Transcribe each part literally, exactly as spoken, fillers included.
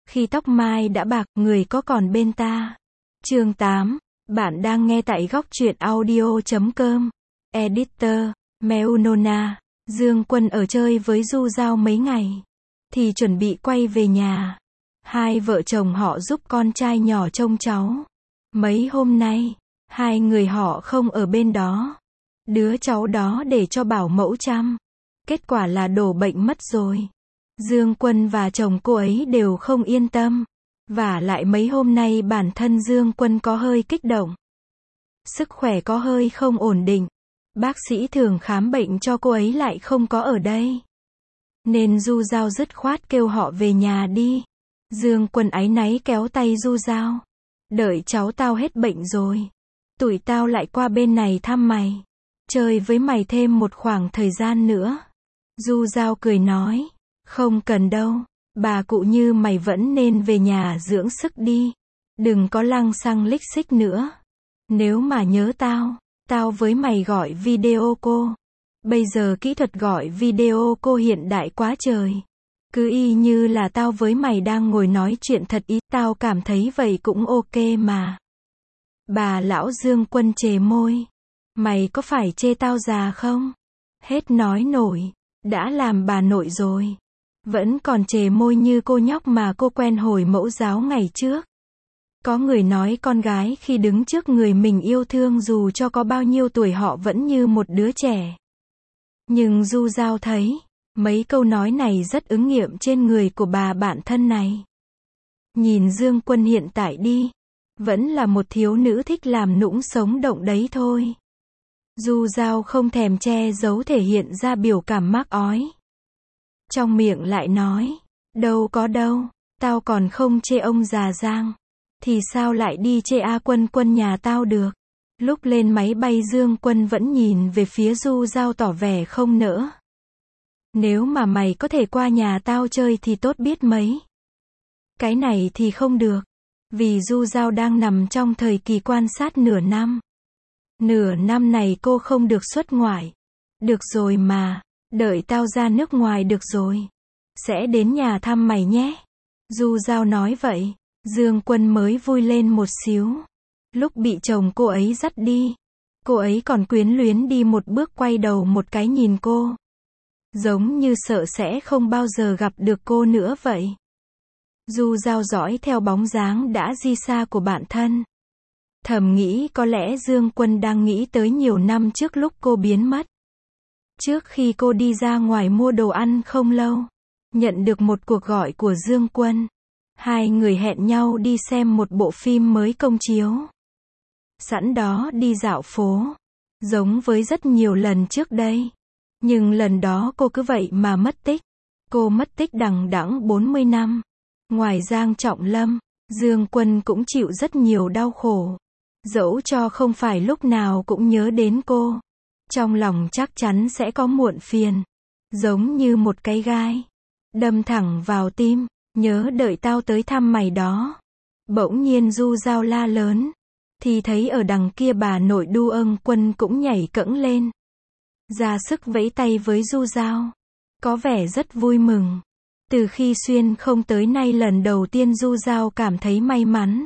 Khi tóc mai đã bạc, người có còn bên ta. Chương tám. Bạn đang nghe tại góc truyện audio chấm com. Editor, Meunona. Dương Quân ở chơi với Du Giao mấy ngày, thì chuẩn bị quay về nhà. Hai vợ chồng họ giúp con trai nhỏ trông cháu. Mấy hôm nay, hai người họ không ở bên đó. Đứa cháu đó để cho bảo mẫu chăm. Kết quả là đổ bệnh mất rồi. Dương Quân và chồng cô ấy đều không yên tâm. Vả lại mấy hôm nay bản thân Dương Quân có hơi kích động. Sức khỏe có hơi không ổn định. Bác sĩ thường khám bệnh cho cô ấy lại không có ở đây. Nên Du Giao dứt khoát kêu họ về nhà đi. Dương Quân áy náy kéo tay Du Giao. Đợi cháu tao hết bệnh rồi, tụi tao lại qua bên này thăm mày. Chơi với mày thêm một khoảng thời gian nữa. Du Giao cười nói. Không cần đâu. Bà cụ như mày vẫn nên về nhà dưỡng sức đi. Đừng có lăng xăng lích xích nữa. Nếu mà nhớ tao, tao với mày gọi video cô. Bây giờ kỹ thuật gọi video cô hiện đại quá trời. Cứ y như là tao với mày đang ngồi nói chuyện thật ý. Tao cảm thấy vậy cũng ok mà. Bà lão Dương Quân chề môi. Mày có phải chê tao già không? Hết nói nổi. Đã làm bà nội rồi. Vẫn còn chề môi như cô nhóc mà cô quen hồi mẫu giáo ngày trước. Có người nói con gái khi đứng trước người mình yêu thương dù cho có bao nhiêu tuổi họ vẫn như một đứa trẻ. Nhưng Du Giao thấy, mấy câu nói này rất ứng nghiệm trên người của bà bạn thân này. Nhìn Dương Quân hiện tại đi. Vẫn là một thiếu nữ thích làm nũng sống động đấy thôi. Du Giao không thèm che giấu thể hiện ra biểu cảm mắc ói. Trong miệng lại nói. Đâu có đâu, tao còn không chê ông già Giang. Thì sao lại đi chê A Quân Quân nhà tao được. Lúc lên máy bay Dương Quân vẫn nhìn về phía Du Giao tỏ vẻ không nỡ. Nếu mà mày có thể qua nhà tao chơi thì tốt biết mấy. Cái này thì không được. Vì Du Giao đang nằm trong thời kỳ quan sát nửa năm. Nửa năm này cô không được xuất ngoại. Được rồi mà, đợi tao ra nước ngoài được rồi. Sẽ đến nhà thăm mày nhé. Du Giao nói vậy. Dương Quân mới vui lên một xíu. Lúc bị chồng cô ấy dắt đi, cô ấy còn quyến luyến đi một bước quay đầu một cái nhìn cô. Giống như sợ sẽ không bao giờ gặp được cô nữa vậy. Du Giao dõi theo bóng dáng đã di xa của bạn thân. Thầm nghĩ có lẽ Dương Quân đang nghĩ tới nhiều năm trước lúc cô biến mất. Trước khi cô đi ra ngoài mua đồ ăn không lâu, nhận được một cuộc gọi của Dương Quân. Hai người hẹn nhau đi xem một bộ phim mới công chiếu. Sẵn đó đi dạo phố. Giống với rất nhiều lần trước đây. Nhưng lần đó cô cứ vậy mà mất tích. Cô mất tích đằng đẵng bốn mươi năm. Ngoài Giang Trọng Lâm, Dương Quân cũng chịu rất nhiều đau khổ. Dẫu cho không phải lúc nào cũng nhớ đến cô. Trong lòng chắc chắn sẽ có muộn phiền. Giống như một cái gai. Đâm thẳng vào tim. Nhớ đợi tao tới thăm mày đó. Bỗng nhiên Du Giao la lớn. Thì thấy ở đằng kia bà nội Đu Ân Quân cũng nhảy cẫng lên. Ra sức vẫy tay với Du Giao. Có vẻ rất vui mừng. Từ khi xuyên không tới nay lần đầu tiên Du Giao cảm thấy may mắn.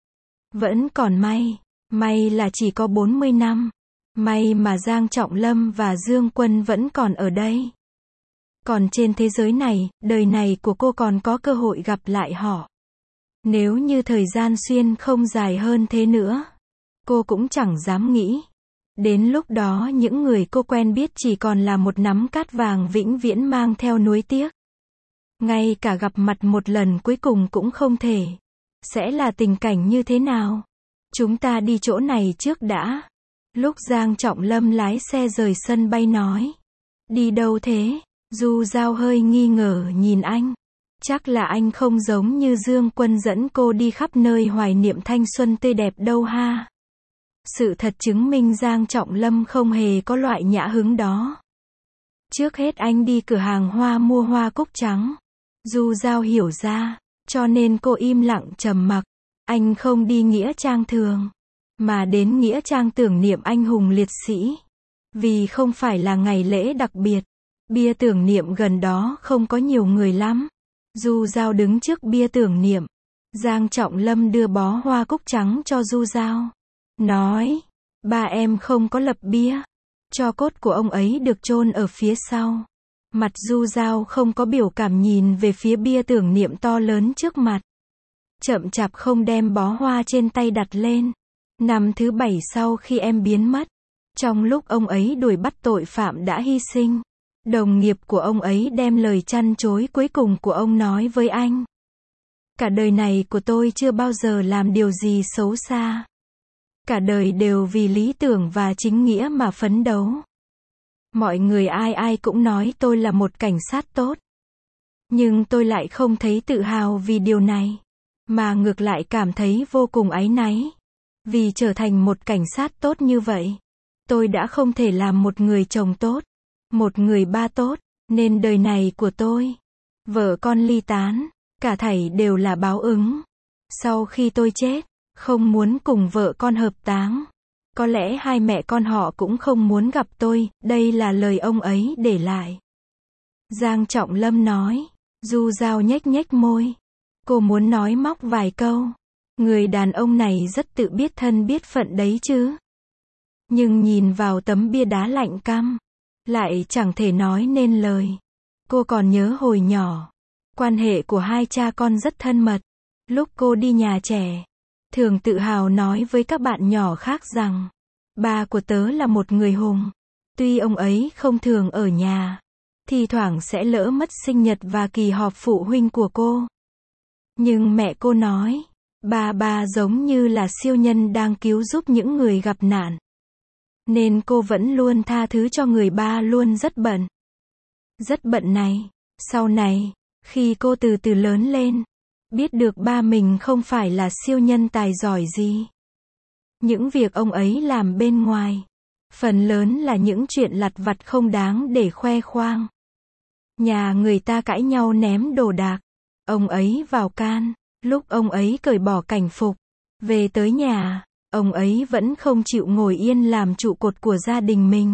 Vẫn còn may. May là chỉ có bốn mươi năm. May mà Giang Trọng Lâm và Dương Quân vẫn còn ở đây. Còn trên thế giới này, đời này của cô còn có cơ hội gặp lại họ. Nếu như thời gian xuyên không dài hơn thế nữa, cô cũng chẳng dám nghĩ. Đến lúc đó những người cô quen biết chỉ còn là một nắm cát vàng vĩnh viễn mang theo nuối tiếc. Ngay cả gặp mặt một lần cuối cùng cũng không thể. Sẽ là tình cảnh như thế nào? Chúng ta đi chỗ này trước đã. Lúc Giang Trọng Lâm lái xe rời sân bay nói. Đi đâu thế? Du Giao hơi nghi ngờ nhìn anh. Chắc là anh không giống như Dương Quân dẫn cô đi khắp nơi hoài niệm thanh xuân tươi đẹp đâu ha. Sự thật chứng minh Giang Trọng Lâm không hề có loại nhã hứng đó. Trước hết anh đi cửa hàng hoa mua hoa cúc trắng. Du Giao hiểu ra, cho nên cô im lặng trầm mặc. Anh không đi nghĩa trang thường, mà đến nghĩa trang tưởng niệm anh hùng liệt sĩ. Vì không phải là ngày lễ đặc biệt. Bia tưởng niệm gần đó không có nhiều người lắm. Du Dao đứng trước bia tưởng niệm. Giang Trọng Lâm đưa bó hoa cúc trắng cho Du Dao. Nói, ba em không có lập bia. Tro cốt của ông ấy được chôn ở phía sau. Mặt Du Dao không có biểu cảm nhìn về phía bia tưởng niệm to lớn trước mặt. Chậm chạp không đem bó hoa trên tay đặt lên. Năm thứ bảy sau khi em biến mất, trong lúc ông ấy đuổi bắt tội phạm đã hy sinh, đồng nghiệp của ông ấy đem lời trăn trối cuối cùng của ông nói với anh. Cả đời này của tôi chưa bao giờ làm điều gì xấu xa. Cả đời đều vì lý tưởng và chính nghĩa mà phấn đấu. Mọi người ai ai cũng nói tôi là một cảnh sát tốt. Nhưng tôi lại không thấy tự hào vì điều này, mà ngược lại cảm thấy vô cùng áy náy. Vì trở thành một cảnh sát tốt như vậy, tôi đã không thể làm một người chồng tốt, một người ba tốt, nên đời này của tôi, vợ con ly tán, cả thảy đều là báo ứng. Sau khi tôi chết, không muốn cùng vợ con hợp táng. Có lẽ hai mẹ con họ cũng không muốn gặp tôi, đây là lời ông ấy để lại. Giang Trọng Lâm nói. Du Dao nhếch nhếch môi. Cô muốn nói móc vài câu. Người đàn ông này rất tự biết thân biết phận đấy chứ. Nhưng nhìn vào tấm bia đá lạnh căm, lại chẳng thể nói nên lời. Cô còn nhớ hồi nhỏ, quan hệ của hai cha con rất thân mật. Lúc cô đi nhà trẻ, thường tự hào nói với các bạn nhỏ khác rằng, ba của tớ là một người hùng. Tuy ông ấy không thường ở nhà, thi thoảng sẽ lỡ mất sinh nhật và kỳ họp phụ huynh của cô. Nhưng mẹ cô nói, ba ba giống như là siêu nhân đang cứu giúp những người gặp nạn. Nên cô vẫn luôn tha thứ cho người ba luôn rất bận. Rất bận này. Sau này, khi cô từ từ lớn lên, biết được ba mình không phải là siêu nhân tài giỏi gì. Những việc ông ấy làm bên ngoài, phần lớn là những chuyện lặt vặt không đáng để khoe khoang. Nhà người ta cãi nhau ném đồ đạc, ông ấy vào can. Lúc ông ấy cởi bỏ cảnh phục, về tới nhà, ông ấy vẫn không chịu ngồi yên làm trụ cột của gia đình mình.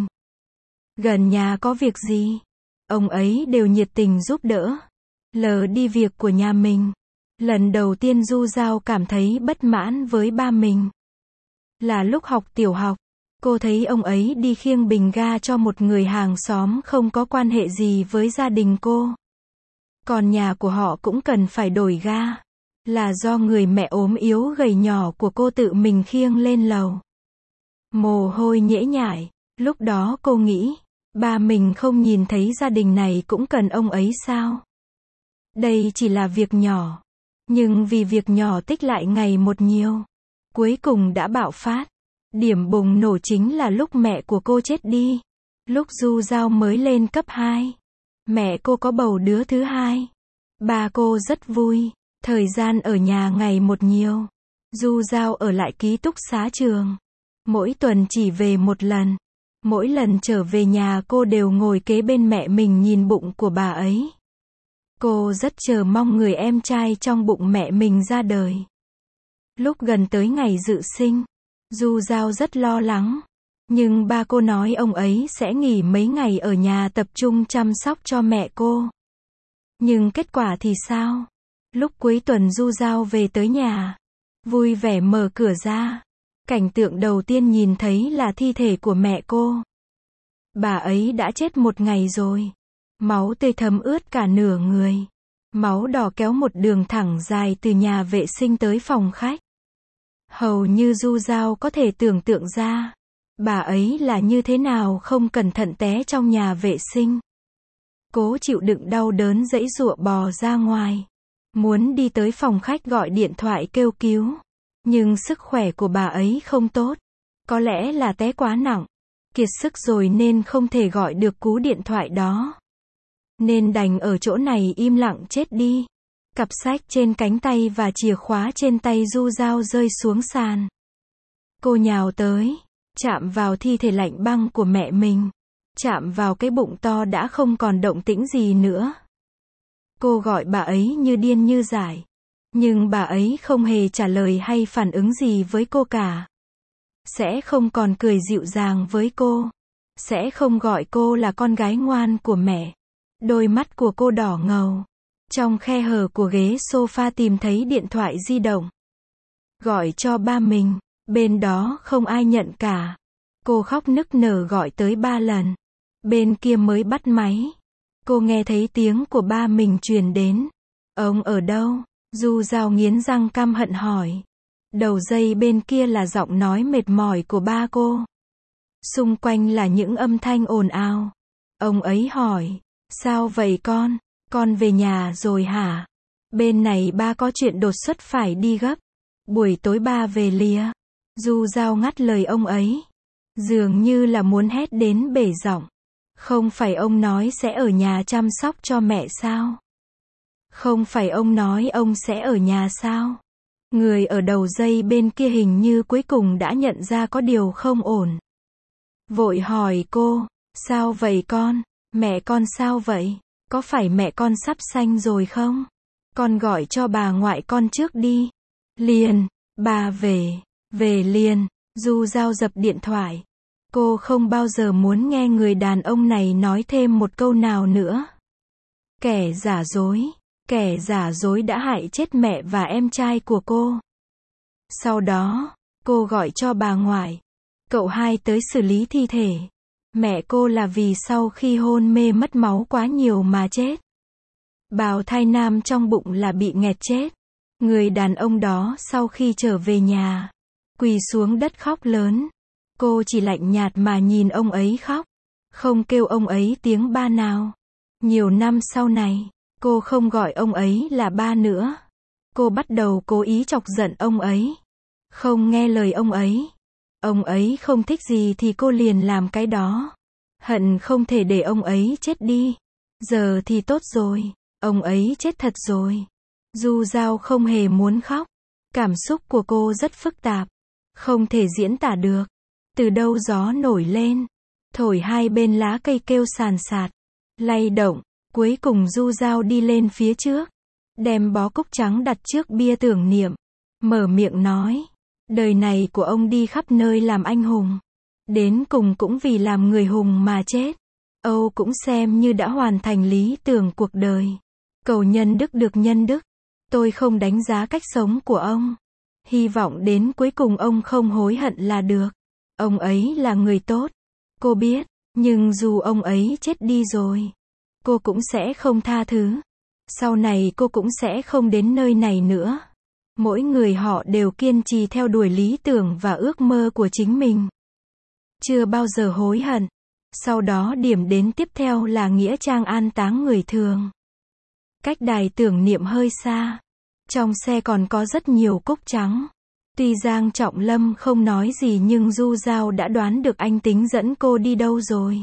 Gần nhà có việc gì, ông ấy đều nhiệt tình giúp đỡ, lờ đi việc của nhà mình. Lần đầu tiên Du Dao cảm thấy bất mãn với ba mình là lúc học tiểu học. Cô thấy ông ấy đi khiêng bình ga cho một người hàng xóm không có quan hệ gì với gia đình cô. Còn nhà của họ cũng cần phải đổi ga, là do người mẹ ốm yếu gầy nhỏ của cô tự mình khiêng lên lầu. Mồ hôi nhễ nhại, lúc đó cô nghĩ, ba mình không nhìn thấy gia đình này cũng cần ông ấy sao? Đây chỉ là việc nhỏ, nhưng vì việc nhỏ tích lại ngày một nhiều, cuối cùng đã bạo phát. Điểm bùng nổ chính là lúc mẹ của cô chết đi. Lúc Du Dao mới lên cấp hai, mẹ cô có bầu đứa thứ hai. Ba cô rất vui, thời gian ở nhà ngày một nhiều. Du Dao ở lại ký túc xá trường, mỗi tuần chỉ về một lần. Mỗi lần trở về nhà cô đều ngồi kế bên mẹ mình nhìn bụng của bà ấy. Cô rất chờ mong người em trai trong bụng mẹ mình ra đời. Lúc gần tới ngày dự sinh, Du Dao rất lo lắng. Nhưng ba cô nói ông ấy sẽ nghỉ mấy ngày ở nhà tập trung chăm sóc cho mẹ cô. Nhưng kết quả thì sao? Lúc cuối tuần Du Dao về tới nhà, vui vẻ mở cửa ra. Cảnh tượng đầu tiên nhìn thấy là thi thể của mẹ cô. Bà ấy đã chết một ngày rồi. Máu tươi thấm ướt cả nửa người. Máu đỏ kéo một đường thẳng dài từ nhà vệ sinh tới phòng khách. Hầu như Du Dao có thể tưởng tượng ra, bà ấy là như thế nào không cẩn thận té trong nhà vệ sinh. Cố chịu đựng đau đớn giãy giụa bò ra ngoài. Muốn đi tới phòng khách gọi điện thoại kêu cứu. Nhưng sức khỏe của bà ấy không tốt. Có lẽ là té quá nặng. Kiệt sức rồi nên không thể gọi được cú điện thoại đó. Nên đành ở chỗ này im lặng chết đi. Cặp sách trên cánh tay và chìa khóa trên tay Du Dao rơi xuống sàn. Cô nhào tới, chạm vào thi thể lạnh băng của mẹ mình. Chạm vào cái bụng to đã không còn động tĩnh gì nữa. Cô gọi bà ấy như điên như dại. Nhưng bà ấy không hề trả lời hay phản ứng gì với cô cả. Sẽ không còn cười dịu dàng với cô. Sẽ không gọi cô là con gái ngoan của mẹ. Đôi mắt của cô đỏ ngầu. trong khe hở của ghế sofa tìm thấy điện thoại di động. Gọi cho ba mình, bên đó không ai nhận cả. Cô khóc nức nở gọi tới ba lần. Bên kia mới bắt máy. Cô nghe thấy tiếng của ba mình truyền đến. Ông ở đâu? Du Dao nghiến răng căm hận hỏi. Đầu dây bên kia là giọng nói mệt mỏi của ba cô. Xung quanh là những âm thanh ồn ào. Ông ấy hỏi, sao vậy con? Con về nhà rồi hả? Bên này ba có chuyện đột xuất phải đi gấp. Buổi tối ba về lìa. Du Dao ngắt lời ông ấy. Dường như là muốn hét đến bể giọng. Không phải ông nói sẽ ở nhà chăm sóc cho mẹ sao? Không phải ông nói ông sẽ ở nhà sao? Người ở đầu dây bên kia hình như cuối cùng đã nhận ra có điều không ổn. Vội hỏi cô, sao vậy con? Mẹ con sao vậy? Có phải mẹ con sắp sanh rồi không? Con gọi cho bà ngoại con trước đi. Liền, bà về, về liền. Du Dao dập điện thoại. Cô không bao giờ muốn nghe người đàn ông này nói thêm một câu nào nữa. Kẻ giả dối, kẻ giả dối đã hại chết mẹ và em trai của cô. Sau đó, cô gọi cho bà ngoại, cậu hai tới xử lý thi thể. Mẹ cô là vì sau khi hôn mê mất máu quá nhiều mà chết. Bào thai nam trong bụng là bị nghẹt chết. Người đàn ông đó sau khi trở về nhà, quỳ xuống đất khóc lớn. Cô chỉ lạnh nhạt mà nhìn ông ấy khóc, không kêu ông ấy tiếng ba nào. Nhiều năm sau này, cô không gọi ông ấy là ba nữa. Cô bắt đầu cố ý chọc giận ông ấy, không nghe lời ông ấy. Ông ấy không thích gì thì cô liền làm cái đó. Hận không thể để ông ấy chết đi. Giờ thì tốt rồi, ông ấy chết thật rồi. Du Dao không hề muốn khóc. Cảm xúc của cô rất phức tạp, không thể diễn tả được. Từ đâu gió nổi lên, thổi hai bên lá cây kêu sàn sạt, lay động. Cuối cùng Du Dao đi lên phía trước, đem bó cúc trắng đặt trước bia tưởng niệm, mở miệng nói, đời này của ông đi khắp nơi làm anh hùng, đến cùng cũng vì làm người hùng mà chết. Âu cũng xem như đã hoàn thành lý tưởng cuộc đời. Cầu nhân đức được nhân đức. Tôi không đánh giá cách sống của ông. Hy vọng đến cuối cùng ông không hối hận là được. Ông ấy là người tốt. Cô biết, nhưng dù ông ấy chết đi rồi, cô cũng sẽ không tha thứ. Sau này cô cũng sẽ không đến nơi này nữa. Mỗi người họ đều kiên trì theo đuổi lý tưởng và ước mơ của chính mình. Chưa bao giờ hối hận. Sau đó điểm đến tiếp theo là nghĩa trang an táng người thường. Cách đài tưởng niệm hơi xa. Trong xe còn có rất nhiều cúc trắng. Tuy Giang Trọng Lâm không nói gì nhưng Du Dao đã đoán được anh tính dẫn cô đi đâu rồi.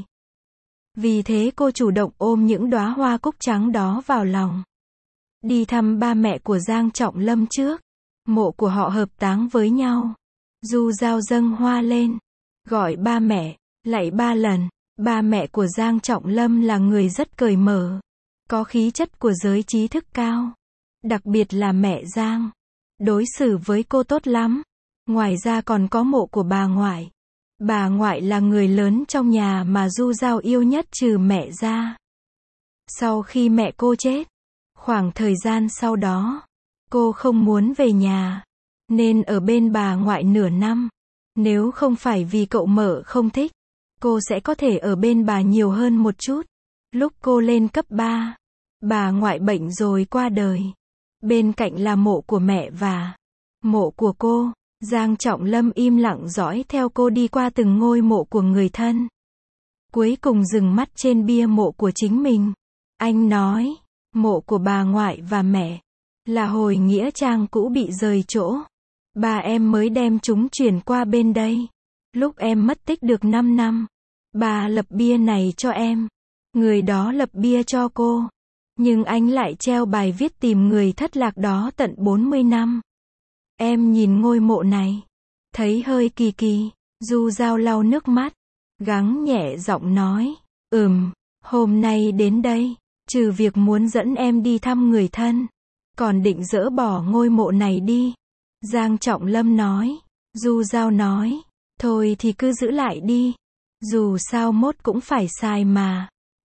Vì thế cô chủ động ôm những đóa hoa cúc trắng đó vào lòng. Đi thăm ba mẹ của Giang Trọng Lâm trước. Mộ của họ hợp táng với nhau. Du Dao dâng hoa lên, gọi ba mẹ, lạy ba lần. Ba mẹ của Giang Trọng Lâm là người rất cởi mở, có khí chất của giới trí thức cao. Đặc biệt là mẹ Giang, đối xử với cô tốt lắm. Ngoài ra còn có mộ của bà ngoại. Bà ngoại là người lớn trong nhà mà Du Dao yêu nhất trừ mẹ ra. Sau khi mẹ cô chết, khoảng thời gian sau đó, cô không muốn về nhà, nên ở bên bà ngoại nửa năm. Nếu không phải vì cậu mợ không thích, cô sẽ có thể ở bên bà nhiều hơn một chút. Lúc cô lên cấp ba, bà ngoại bệnh rồi qua đời. Bên cạnh là mộ của mẹ và mộ của cô. Giang Trọng Lâm im lặng dõi theo cô đi qua từng ngôi mộ của người thân. Cuối cùng dừng mắt trên bia mộ của chính mình. Anh nói, mộ của bà ngoại và mẹ là hồi nghĩa trang cũ bị rời chỗ. Bà em mới đem chúng chuyển qua bên đây. Lúc em mất tích được năm năm, bà lập bia này cho em. Người đó lập bia cho cô. Nhưng anh lại treo bài viết tìm người thất lạc đó tận bốn mươi năm. Em nhìn ngôi mộ này, thấy hơi kỳ kỳ. Du Dao lau nước mắt, gắng nhẹ giọng nói, ừm, hôm nay đến đây, trừ việc muốn dẫn em đi thăm người thân, còn định dỡ bỏ ngôi mộ này đi. Giang Trọng Lâm nói. Du Dao nói, thôi thì cứ giữ lại đi. Dù sao mốt cũng phải xài mà.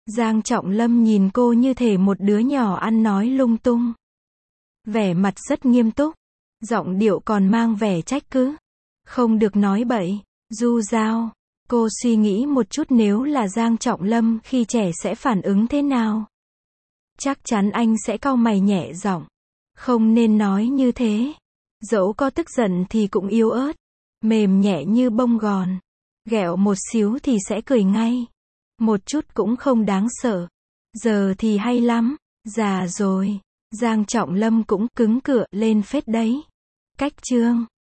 Giang Trọng Lâm nhìn cô như thể một đứa nhỏ ăn nói lung tung. Vẻ mặt rất nghiêm túc. Giọng điệu còn mang vẻ trách cứ. Không được nói bậy. Du Giao. Cô suy nghĩ một chút nếu là Giang Trọng Lâm khi trẻ sẽ phản ứng thế nào. Chắc chắn anh sẽ cau mày nhẹ giọng. Không nên nói như thế. Dẫu có tức giận thì cũng yếu ớt. Mềm nhẹ như bông gòn. Ghẹo một xíu thì sẽ cười ngay. Một chút cũng không đáng sợ. Giờ thì hay lắm. Già rồi. Giang Trọng Lâm cũng cứng cựa lên phết đấy. Cách chương.